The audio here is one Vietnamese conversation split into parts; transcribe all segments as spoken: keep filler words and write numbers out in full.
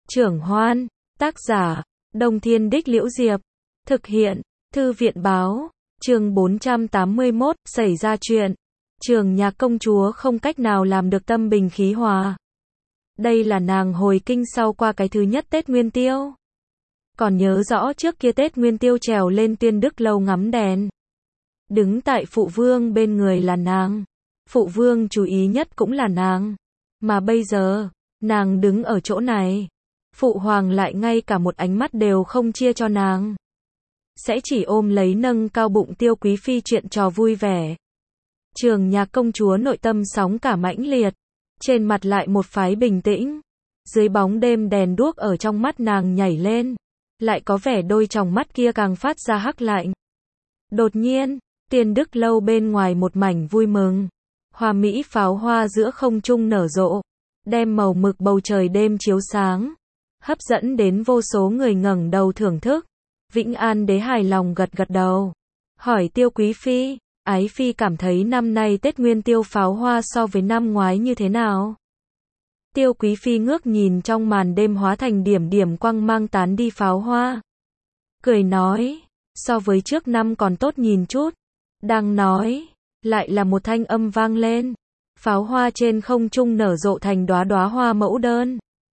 Trưởng Hoan, tác giả, Đông Thiên Đích Liễu Diệp, thực hiện, Thư viện báo, chương bốn trăm tám mươi mốt, xảy ra chuyện. Trường Nhạc công chúa không cách nào làm được tâm bình khí hòa. Đây là nàng hồi kinh sau qua cái thứ nhất Tết Nguyên Tiêu. Còn nhớ rõ trước kia Tết Nguyên Tiêu trèo lên Tiên Đức Lâu ngắm đèn. Đứng tại phụ vương bên người là nàng. Phụ vương chú ý nhất cũng là nàng. Mà bây giờ, nàng đứng ở chỗ này. Phụ hoàng lại ngay cả một ánh mắt đều không chia cho nàng. Sẽ chỉ ôm lấy nâng cao bụng Tiêu Quý Phi chuyện trò vui vẻ. Trường Nhạc công chúa nội tâm sóng cả mãnh liệt. Trên mặt lại một phái bình tĩnh. Dưới bóng đêm đèn đuốc ở trong mắt nàng nhảy lên. Lại có vẻ đôi tròng mắt kia càng phát ra hắc lạnh. Đột nhiên, Tiên Đức Lâu bên ngoài một mảnh vui mừng. Hoa mỹ pháo hoa giữa không trung nở rộ. Đem màu mực bầu trời đêm chiếu sáng. Hấp dẫn đến vô số người ngẩng đầu thưởng thức. Vĩnh An đế hài lòng gật gật đầu. Hỏi Tiêu Quý Phi, Ái Phi cảm thấy năm nay Tết Nguyên Tiêu pháo hoa so với năm ngoái như thế nào? Tiêu Quý Phi ngước nhìn trong màn đêm hóa thành điểm điểm quang mang tán đi pháo hoa. Cười nói, so với trước năm còn tốt nhìn chút. Đang nói, lại là một thanh âm vang lên. Pháo hoa trên không trung nở rộ thành đóa đóa hoa mẫu đơn.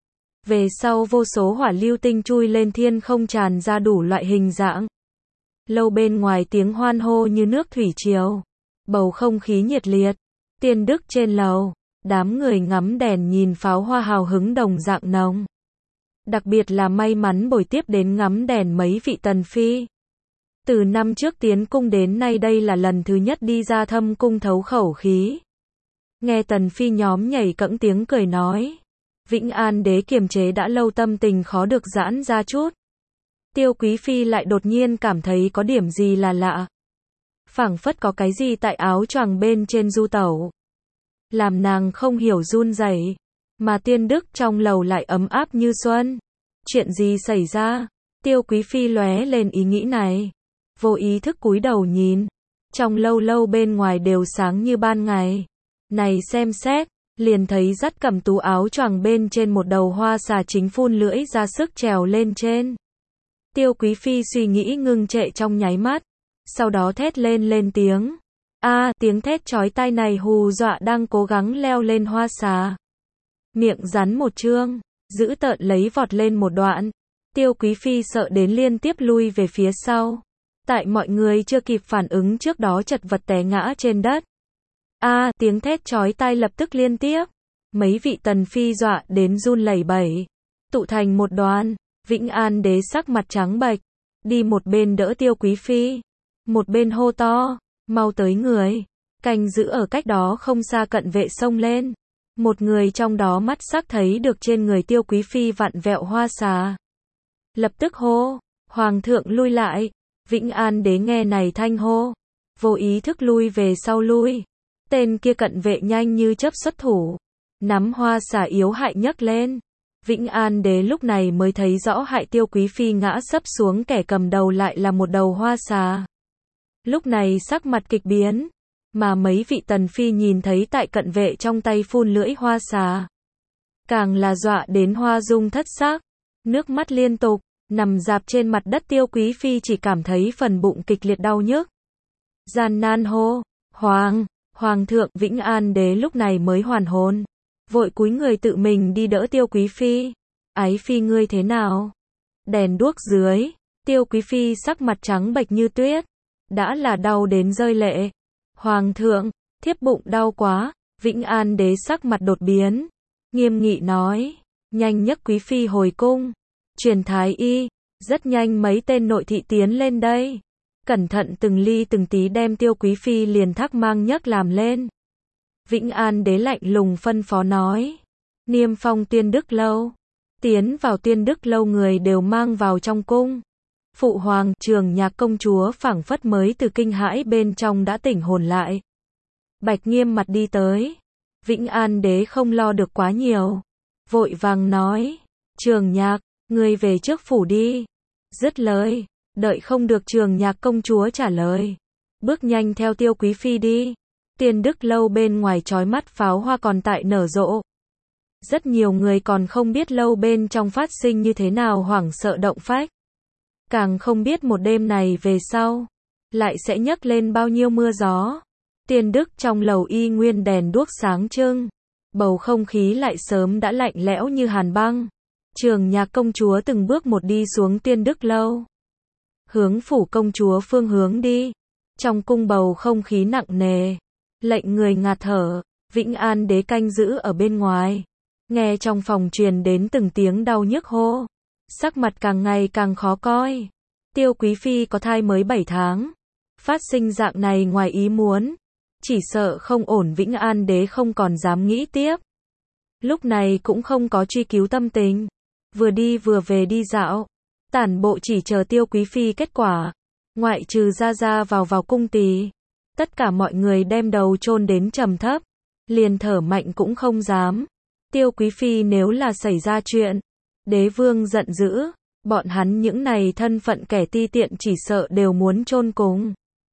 Về sau vô số hỏa lưu tinh chui lên thiên không tràn ra đủ loại hình dạng. Lâu bên ngoài tiếng hoan hô như nước thủy triều. Bầu không khí nhiệt liệt. Tiên Đức trên lầu. Đám người ngắm đèn nhìn pháo hoa hào hứng đồng dạng nồng. Đặc biệt là may mắn buổi tiếp đến ngắm đèn mấy vị tần phi. Từ năm trước tiến cung đến nay đây là lần thứ nhất đi ra thâm cung thấu khẩu khí. Nghe tần phi nhóm nhảy cẫng tiếng cười nói. Vĩnh An đế kiềm chế đã lâu tâm tình khó được giãn ra chút. Tiêu Quý Phi lại đột nhiên cảm thấy có điểm gì là lạ. Phảng phất có cái gì tại áo choàng bên trên du tẩu. Làm nàng không hiểu run rẩy. Mà Tiên Đức trong lầu lại ấm áp như xuân. Chuyện gì xảy ra? Tiêu Quý Phi lóe lên ý nghĩ này. Vô ý thức cúi đầu nhìn. Trong lâu lâu bên ngoài đều sáng như ban ngày. Này xem xét. Liền thấy dắt cầm tú áo choàng bên trên một đầu hoa xà chính phun lưỡi ra sức trèo lên trên. Tiêu Quý Phi suy nghĩ ngưng trệ trong nháy mắt. Sau đó thét lên lên tiếng. A à, tiếng thét chói tai này hù dọa đang cố gắng leo lên hoa xà. Miệng rắn một trương, giữ tợn lấy vọt lên một đoạn. Tiêu Quý Phi sợ đến liên tiếp lui về phía sau. Tại mọi người chưa kịp phản ứng trước đó chật vật té ngã trên đất. A à, tiếng thét chói tai lập tức liên tiếp. Mấy vị tần phi dọa đến run lẩy bẩy. Tụ thành một đoàn. Vĩnh An đế sắc mặt trắng bệch. Đi một bên đỡ Tiêu Quý Phi. Một bên hô to. Mau tới người. Canh giữ ở cách đó không xa cận vệ xông lên. Một người trong đó mắt sắc thấy được trên người Tiêu Quý Phi vặn vẹo hoa xà. Lập tức hô. Hoàng thượng lui lại. Vĩnh An đế nghe này thanh hô. Vô ý thức lui về sau lui. Tên kia cận vệ nhanh như chớp xuất thủ. Nắm hoa xà yếu hại nhấc lên. Vĩnh An đế lúc này mới thấy rõ hại Tiêu Quý Phi ngã sấp xuống kẻ cầm đầu lại là một đầu hoa xà. Lúc này sắc mặt kịch biến. Mà mấy vị tần phi nhìn thấy tại cận vệ trong tay phun lưỡi hoa xà. Càng là dọa đến hoa dung thất sắc. Nước mắt liên tục. Nằm dạp trên mặt đất Tiêu Quý Phi chỉ cảm thấy phần bụng kịch liệt đau nhức. Gian nan hô. Hoàng. Hoàng thượng. Vĩnh An đế lúc này mới hoàn hồn. Vội cúi người tự mình đi đỡ Tiêu Quý Phi. Ái Phi ngươi thế nào? Đèn đuốc dưới. Tiêu Quý Phi sắc mặt trắng bệch như tuyết. Đã là đau đến rơi lệ. Hoàng thượng. Thiếp bụng đau quá. Vĩnh An đế sắc mặt đột biến. Nghiêm nghị nói. Nhanh nhấc Quý Phi hồi cung. Truyền thái y. Rất nhanh mấy tên nội thị tiến lên đây. Cẩn thận từng ly từng tí đem Tiêu Quý Phi liền thác mang nhấc làm lên. Vĩnh An đế lạnh lùng phân phó nói. Niêm phong Tiên Đức Lâu. Tiến vào Tiên Đức Lâu người đều mang vào trong cung. Phụ hoàng, Trường Nhạc công chúa phảng phất mới từ kinh hãi bên trong đã tỉnh hồn lại. Bạch Nghiêm mặt đi tới. Vĩnh An đế không lo được quá nhiều. Vội vàng nói. Trường Nhạc, ngươi về trước phủ đi. Dứt lời. Đợi không được Trường Nhạc công chúa trả lời. Bước nhanh theo Tiêu Quý Phi đi. Tiên Đức Lâu bên ngoài chói mắt pháo hoa còn tại nở rộ. Rất nhiều người còn không biết lâu bên trong phát sinh như thế nào hoảng sợ động phách. Càng không biết một đêm này về sau, lại sẽ nhấc lên bao nhiêu mưa gió. Tiên Đức trong lầu y nguyên đèn đuốc sáng trưng. Bầu không khí lại sớm đã lạnh lẽo như hàn băng. Trường Nhạc công chúa từng bước một đi xuống Tiên Đức lâu. Hướng phủ công chúa phương hướng đi. Trong cung bầu không khí nặng nề. Lệnh người ngạt thở. Vĩnh An đế canh giữ ở bên ngoài. Nghe trong phòng truyền đến từng tiếng đau nhức hô. Sắc mặt càng ngày càng khó coi. Tiêu Quý Phi có thai mới bảy tháng. Phát sinh dạng này ngoài ý muốn. Chỉ sợ không ổn, Vĩnh An đế không còn dám nghĩ tiếp. Lúc này cũng không có truy cứu tâm tình. Vừa đi vừa về đi dạo. Tản bộ chỉ chờ Tiêu Quý Phi kết quả. Ngoại trừ ra ra vào vào cung tỳ. Tất cả mọi người đem đầu chôn đến trầm thấp. Liền thở mạnh cũng không dám. Tiêu Quý Phi nếu là xảy ra chuyện. Đế vương giận dữ. Bọn hắn những này thân phận kẻ ti tiện chỉ sợ đều muốn chôn cùng.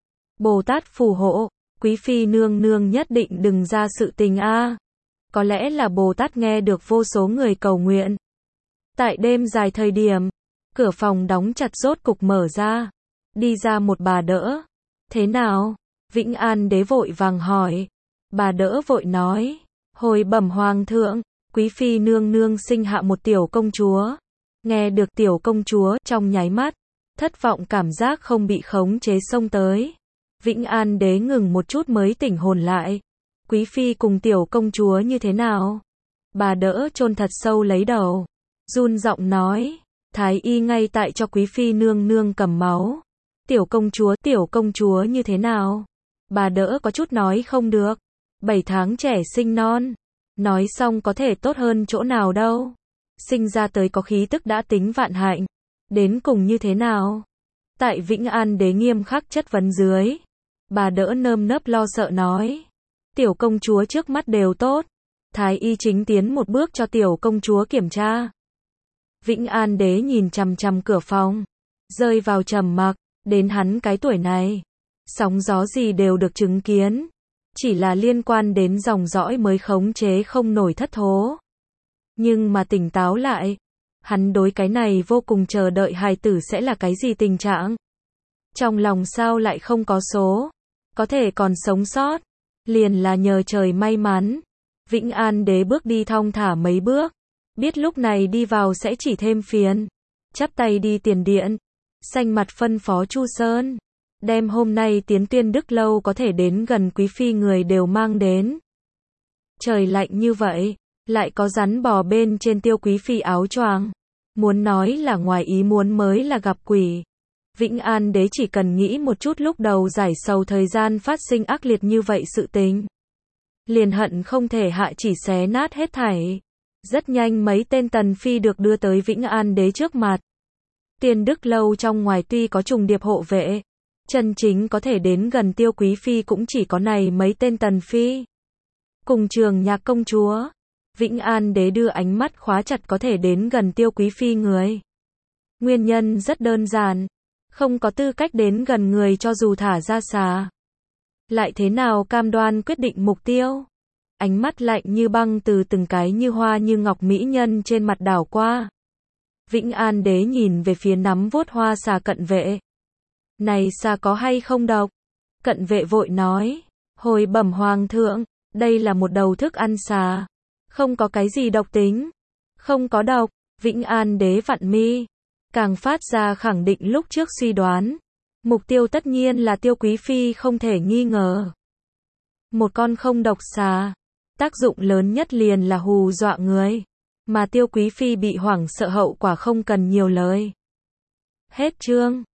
Bồ Tát phù hộ. Quý Phi nương nương nhất định đừng ra sự tình a. Có lẽ là Bồ Tát nghe được vô số người cầu nguyện. Tại đêm dài thời điểm, cửa phòng đóng chặt rốt cục mở ra. Đi ra một bà đỡ. Thế nào? Vĩnh An đế vội vàng hỏi. Bà đỡ vội nói. Hồi bẩm hoàng thượng, Quý Phi nương nương sinh hạ một tiểu công chúa. Nghe được tiểu công chúa trong nháy mắt. Thất vọng cảm giác không bị khống chế xông tới. Vĩnh An đế ngừng một chút mới tỉnh hồn lại. Quý Phi cùng tiểu công chúa như thế nào? Bà đỡ chôn thật sâu lấy đầu. Run giọng nói. Thái y ngay tại cho Quý Phi nương nương cầm máu. Tiểu công chúa, tiểu công chúa như thế nào? Bà đỡ có chút nói không được. Bảy tháng trẻ sinh non. Nói xong có thể tốt hơn chỗ nào đâu. Sinh ra tới có khí tức đã tính vạn hạnh. Đến cùng như thế nào? Tại Vĩnh An đế nghiêm khắc chất vấn dưới. Bà đỡ nơm nớp lo sợ nói. Tiểu công chúa trước mắt đều tốt. Thái y chính tiến một bước cho tiểu công chúa kiểm tra. Vĩnh An đế nhìn chằm chằm cửa phòng. Rơi vào trầm mặc. Đến hắn cái tuổi này. Sóng gió gì đều được chứng kiến. Chỉ là liên quan đến dòng dõi mới khống chế không nổi thất thố. Nhưng mà tỉnh táo lại. Hắn đối cái này vô cùng chờ đợi hài tử sẽ là cái gì tình trạng. Trong lòng sao lại không có số. Có thể còn sống sót. Liền là nhờ trời may mắn. Vĩnh An đế bước đi thong thả mấy bước. Biết lúc này đi vào sẽ chỉ thêm phiền. Chắp tay đi tiền điện. Xanh mặt phân phó Chu Sơn. Đem hôm nay tiến Tiên Đức lâu có thể đến gần Quý Phi người đều mang đến. Trời lạnh như vậy. Lại có rắn bò bên trên Tiêu Quý Phi áo choàng. Muốn nói là ngoài ý muốn mới là gặp quỷ. Vĩnh An đế chỉ cần nghĩ một chút lúc đầu giải sầu thời gian phát sinh ác liệt như vậy sự tình. Liền hận không thể hạ chỉ xé nát hết thảy. Rất nhanh mấy tên tần phi được đưa tới Vĩnh An đế trước mặt. Tiên Đức lâu trong ngoài tuy có trùng điệp hộ vệ. Chân chính có thể đến gần Tiêu Quý Phi cũng chỉ có này mấy tên tần phi. Cùng Trường Nhạc công chúa. Vĩnh An đế đưa ánh mắt khóa chặt có thể đến gần Tiêu Quý Phi người. Nguyên nhân rất đơn giản. Không có tư cách đến gần người cho dù thả ra xà. Lại thế nào cam đoan quyết định mục tiêu. Ánh mắt lạnh như băng từ từng cái như hoa như ngọc mỹ nhân trên mặt đảo qua. Vĩnh An đế nhìn về phía nắm vuốt hoa xà cận vệ. Này xà có hay không độc? Cận vệ vội nói. Hồi bẩm hoàng thượng, đây là một đầu thức ăn xà. Không có cái gì độc tính. Không có độc. Vĩnh An đế vặn mi. Càng phát ra khẳng định lúc trước suy đoán. Mục tiêu tất nhiên là Tiêu Quý Phi không thể nghi ngờ. Một con không độc xà. Tác dụng lớn nhất liền là hù dọa người. Mà Tiêu Quý Phi bị hoảng sợ hậu quả không cần nhiều lời. Hết chương.